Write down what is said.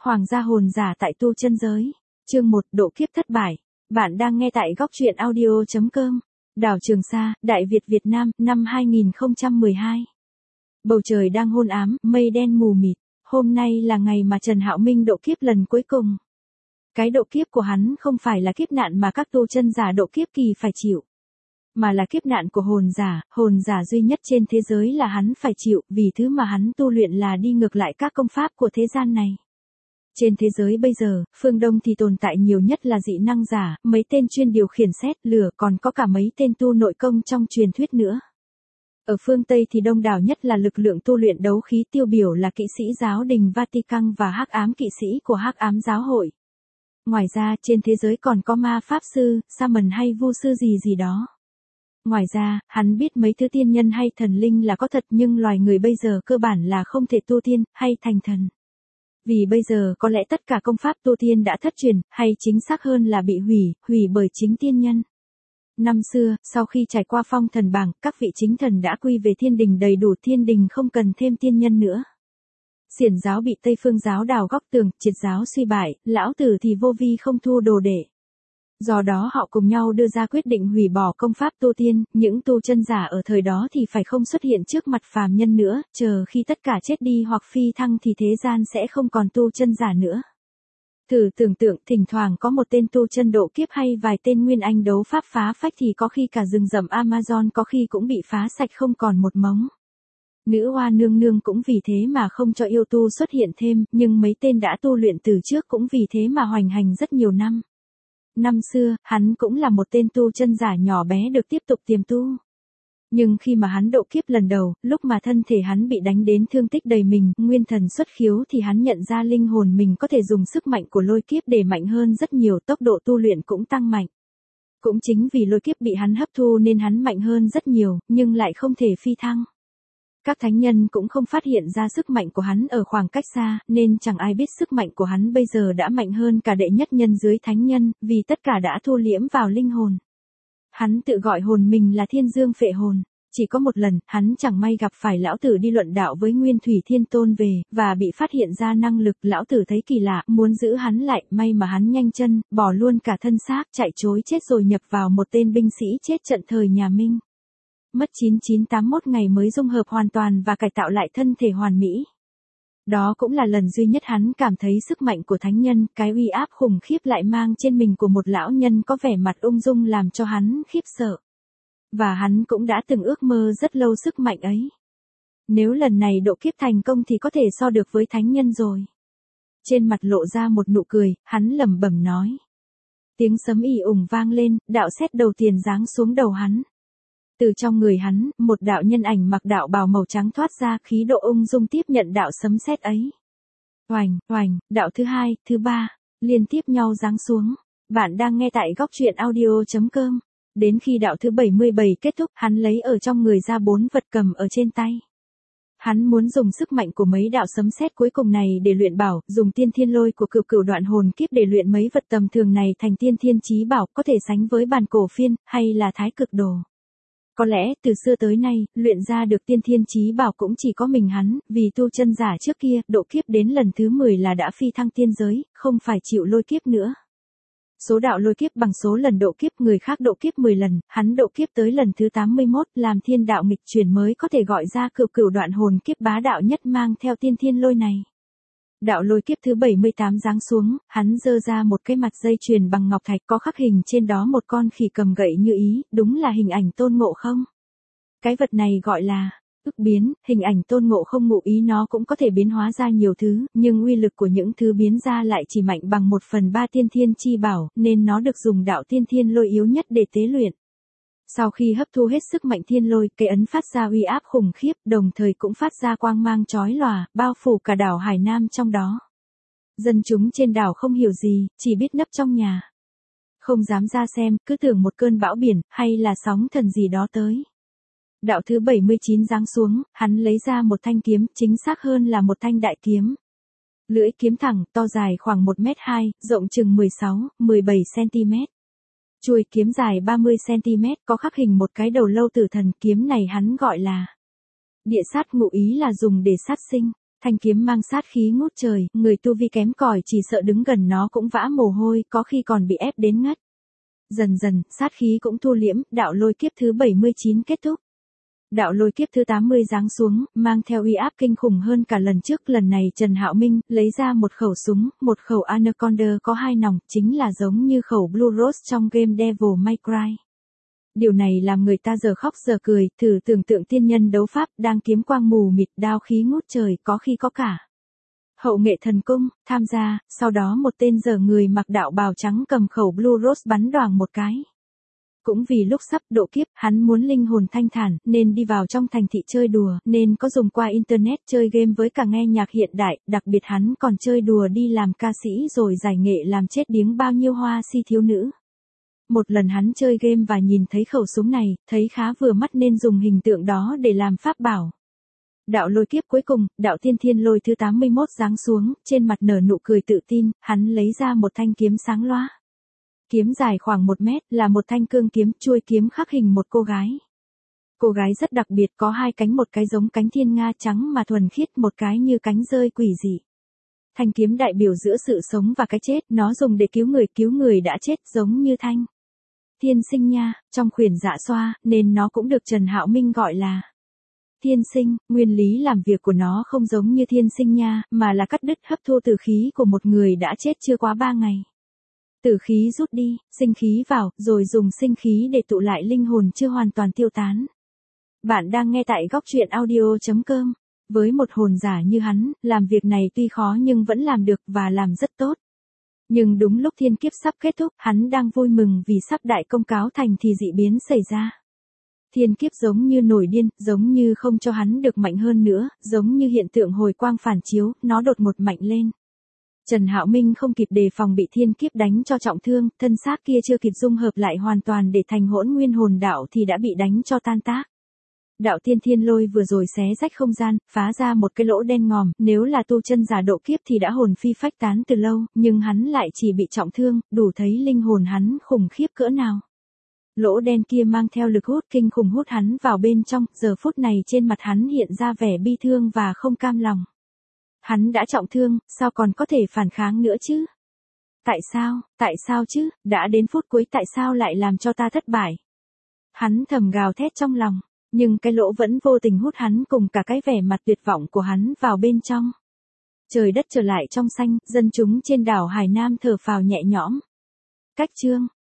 Hoàng gia hồn giả tại tu chân giới. Chương 1, độ kiếp thất bại. Bạn đang nghe tại góc truyện audio.com. Đảo Trường Sa, Đại Việt Việt Nam, năm 2012. Bầu trời đang hôn ám, mây đen mù mịt. Hôm nay là ngày mà Trần Hạo Minh độ kiếp lần cuối cùng. Cái độ kiếp của hắn không phải là kiếp nạn mà các tu chân giả độ kiếp kỳ phải chịu, mà là kiếp nạn của hồn giả duy nhất trên thế giới là hắn phải chịu, vì thứ mà hắn tu luyện là đi ngược lại các công pháp của thế gian này. Trên thế giới bây giờ, phương Đông thì tồn tại nhiều nhất là dị năng giả, mấy tên chuyên điều khiển sét lửa, còn có cả mấy tên tu nội công trong truyền thuyết nữa. Ở phương Tây thì đông đảo nhất là lực lượng tu luyện đấu khí, tiêu biểu là kỵ sĩ giáo đình Vatican và hắc ám kỵ sĩ của hắc ám giáo hội. Ngoài ra, trên thế giới còn có ma pháp sư, shaman hay vu sư gì đó. Ngoài ra, hắn biết mấy thứ tiên nhân hay thần linh là có thật, nhưng loài người bây giờ cơ bản là không thể tu tiên, hay thành thần. Vì bây giờ có lẽ tất cả công pháp tu tiên đã thất truyền, hay chính xác hơn là bị hủy bởi chính tiên nhân. Năm xưa, sau khi trải qua phong thần bảng, các vị chính thần đã quy về thiên đình đầy đủ, thiên đình không cần thêm tiên nhân nữa. Xiển giáo bị Tây Phương giáo đào góc tường, triệt giáo suy bại, lão tử thì vô vi không thu đồ đệ. Do đó họ cùng nhau đưa ra quyết định hủy bỏ công pháp tu tiên, những tu chân giả ở thời đó thì phải không xuất hiện trước mặt phàm nhân nữa, chờ khi tất cả chết đi hoặc phi thăng thì thế gian sẽ không còn tu chân giả nữa. Thử tưởng tượng, thỉnh thoảng có một tên tu chân độ kiếp hay vài tên nguyên anh đấu pháp phá phách thì có khi cả rừng rậm Amazon có khi cũng bị phá sạch không còn một mống. Nữ hoa nương nương cũng vì thế mà không cho yêu tu xuất hiện thêm, nhưng mấy tên đã tu luyện từ trước cũng vì thế mà hoành hành rất nhiều năm. Năm xưa, hắn cũng là một tên tu chân giả nhỏ bé được tiếp tục tiềm tu. Nhưng khi mà hắn độ kiếp lần đầu, lúc mà thân thể hắn bị đánh đến thương tích đầy mình, nguyên thần xuất khiếu thì hắn nhận ra linh hồn mình có thể dùng sức mạnh của lôi kiếp để mạnh hơn rất nhiều, tốc độ tu luyện cũng tăng mạnh. Cũng chính vì lôi kiếp bị hắn hấp thu nên hắn mạnh hơn rất nhiều, nhưng lại không thể phi thăng. Các thánh nhân cũng không phát hiện ra sức mạnh của hắn ở khoảng cách xa, nên chẳng ai biết sức mạnh của hắn bây giờ đã mạnh hơn cả đệ nhất nhân dưới thánh nhân, vì tất cả đã thu liễm vào linh hồn. Hắn tự gọi hồn mình là Thiên Dương Phệ Hồn. Chỉ có một lần, hắn chẳng may gặp phải lão tử đi luận đạo với Nguyên Thủy Thiên Tôn về, và bị phát hiện ra năng lực. Lão tử thấy kỳ lạ, muốn giữ hắn lại, may mà hắn nhanh chân, bỏ luôn cả thân xác, chạy trối chết rồi nhập vào một tên binh sĩ chết trận thời nhà Minh. Mất 9981 ngày mới dung hợp hoàn toàn và cải tạo lại thân thể hoàn mỹ. Đó cũng là lần duy nhất hắn cảm thấy sức mạnh của thánh nhân, cái uy áp khủng khiếp lại mang trên mình của một lão nhân có vẻ mặt ung dung làm cho hắn khiếp sợ. Và hắn cũng đã từng ước mơ rất lâu sức mạnh ấy. Nếu lần này độ kiếp thành công thì có thể so được với thánh nhân rồi. Trên mặt lộ ra một nụ cười, hắn lẩm bẩm nói. Tiếng sấm ì ùng vang lên, đạo sét đầu tiên giáng xuống đầu hắn. Từ trong người hắn, một đạo nhân ảnh mặc đạo bào màu trắng thoát ra, khí độ ung dung tiếp nhận đạo sấm sét ấy. Oành, đạo thứ hai, thứ ba, liên tiếp nhau giáng xuống. Bạn đang nghe tại góc truyện audio.com. Đến khi đạo thứ 77 kết thúc, hắn lấy ở trong người ra 4 vật cầm ở trên tay. Hắn muốn dùng sức mạnh của mấy đạo sấm sét cuối cùng này để luyện bảo, dùng tiên thiên lôi của cửu đoạn hồn kiếp để luyện mấy vật tầm thường này thành tiên thiên chí bảo, có thể sánh với bàn cổ phiên, hay là thái cực đồ. Có lẽ, từ xưa tới nay, luyện ra được tiên thiên chí bảo cũng chỉ có mình hắn, vì tu chân giả trước kia, độ kiếp đến lần thứ 10 là đã phi thăng tiên giới, không phải chịu lôi kiếp nữa. Số đạo lôi kiếp bằng số lần độ kiếp, người khác độ kiếp 10 lần, hắn độ kiếp tới lần thứ 81, làm thiên đạo nghịch chuyển mới có thể gọi ra cửu đoạn hồn kiếp bá đạo nhất mang theo tiên thiên lôi này. Đạo lôi kiếp thứ 78 giáng xuống, hắn giơ ra một cái mặt dây chuyền bằng ngọc thạch có khắc hình trên đó một con khỉ cầm gậy như ý, đúng là hình ảnh Tôn Ngộ Không. Cái vật này gọi là ức biến, hình ảnh Tôn Ngộ Không ngụ ý nó cũng có thể biến hóa ra nhiều thứ, nhưng uy lực của những thứ biến ra lại chỉ mạnh bằng 1/3 tiên thiên chi bảo, nên nó được dùng đạo tiên thiên lôi yếu nhất để tế luyện. Sau khi hấp thu hết sức mạnh thiên lôi, cây ấn phát ra uy áp khủng khiếp, đồng thời cũng phát ra quang mang chói lòa, bao phủ cả đảo Hải Nam trong đó. Dân chúng trên đảo không hiểu gì, chỉ biết nấp trong nhà. Không dám ra xem, cứ tưởng một cơn bão biển, hay là sóng thần gì đó tới. Đạo thứ 79 giáng xuống, hắn lấy ra một thanh kiếm, chính xác hơn là một thanh đại kiếm. Lưỡi kiếm thẳng, to dài khoảng 1m2, rộng chừng 16-17cm. Chuôi kiếm dài 30cm, có khắc hình một cái đầu lâu tử thần, kiếm này hắn gọi là địa sát, ngụ ý là dùng để sát sinh. Thanh kiếm mang sát khí ngút trời, người tu vi kém cỏi chỉ sợ đứng gần nó cũng vã mồ hôi, có khi còn bị ép đến ngất. Dần dần, sát khí cũng thu liễm, đạo lôi kiếp thứ 79 kết thúc. Đạo lôi kiếp thứ 80 giáng xuống, mang theo uy áp kinh khủng hơn cả lần trước. Lần này Trần Hạo Minh lấy ra một khẩu súng, một khẩu Anaconda có 2 nòng, chính là giống như khẩu Blue Rose trong game Devil May Cry. Điều này làm người ta giờ khóc giờ cười, thử tưởng tượng tiên nhân đấu pháp đang kiếm quang mù mịt, đao khí ngút trời, có khi có cả hậu nghệ thần cung tham gia. Sau đó một tên dở người mặc đạo bào trắng cầm khẩu Blue Rose bắn đoàng một cái. Cũng vì lúc sắp độ kiếp, hắn muốn linh hồn thanh thản, nên đi vào trong thành thị chơi đùa, nên có dùng qua internet chơi game với cả nghe nhạc hiện đại, đặc biệt hắn còn chơi đùa đi làm ca sĩ rồi giải nghệ làm chết điếng bao nhiêu hoa si thiếu nữ. Một lần hắn chơi game và nhìn thấy khẩu súng này, thấy khá vừa mắt nên dùng hình tượng đó để làm pháp bảo. Đạo lôi kiếp cuối cùng, đạo tiên thiên lôi thứ 81 giáng xuống, trên mặt nở nụ cười tự tin, hắn lấy ra một thanh kiếm sáng loá. Kiếm dài khoảng 1 mét, là một thanh cương kiếm, chuôi kiếm khắc hình một cô gái. Cô gái rất đặc biệt, có 2 cánh, một cái giống cánh thiên nga trắng mà thuần khiết, một cái như cánh rơi quỷ dị. Thanh kiếm đại biểu giữa sự sống và cái chết, nó dùng để cứu người đã chết, giống như thanh thiên sinh nha, trong khuyển dạ xoa, nên nó cũng được Trần Hạo Minh gọi là thiên sinh. Nguyên lý làm việc của nó không giống như thiên sinh nha, mà là cắt đứt hấp thu tử khí của một người đã chết chưa quá 3 ngày. Tử khí rút đi, sinh khí vào, rồi dùng sinh khí để tụ lại linh hồn chưa hoàn toàn tiêu tán. Bạn đang nghe tại góc truyện audio.com. Với một hồn giả như hắn, làm việc này tuy khó nhưng vẫn làm được và làm rất tốt. Nhưng đúng lúc thiên kiếp sắp kết thúc, hắn đang vui mừng vì sắp đại công cáo thành thì dị biến xảy ra. Thiên kiếp giống như nổi điên, giống như không cho hắn được mạnh hơn nữa, giống như hiện tượng hồi quang phản chiếu, nó đột ngột mạnh lên. Trần Hạo Minh không kịp đề phòng bị thiên kiếp đánh cho trọng thương, thân xác kia chưa kịp dung hợp lại hoàn toàn để thành hỗn nguyên hồn đạo thì đã bị đánh cho tan tác. Đạo tiên thiên lôi vừa rồi xé rách không gian, phá ra một cái lỗ đen ngòm, nếu là tu chân giả độ kiếp thì đã hồn phi phách tán từ lâu, nhưng hắn lại chỉ bị trọng thương, đủ thấy linh hồn hắn khủng khiếp cỡ nào. Lỗ đen kia mang theo lực hút kinh khủng hút hắn vào bên trong, giờ phút này trên mặt hắn hiện ra vẻ bi thương và không cam lòng. Hắn đã trọng thương, sao còn có thể phản kháng nữa chứ? Tại sao chứ, đã đến phút cuối tại sao lại làm cho ta thất bại? Hắn thầm gào thét trong lòng, nhưng cái lỗ vẫn vô tình hút hắn cùng cả cái vẻ mặt tuyệt vọng của hắn vào bên trong. Trời đất trở lại trong xanh, dân chúng trên đảo Hải Nam thở phào nhẹ nhõm. Cách chương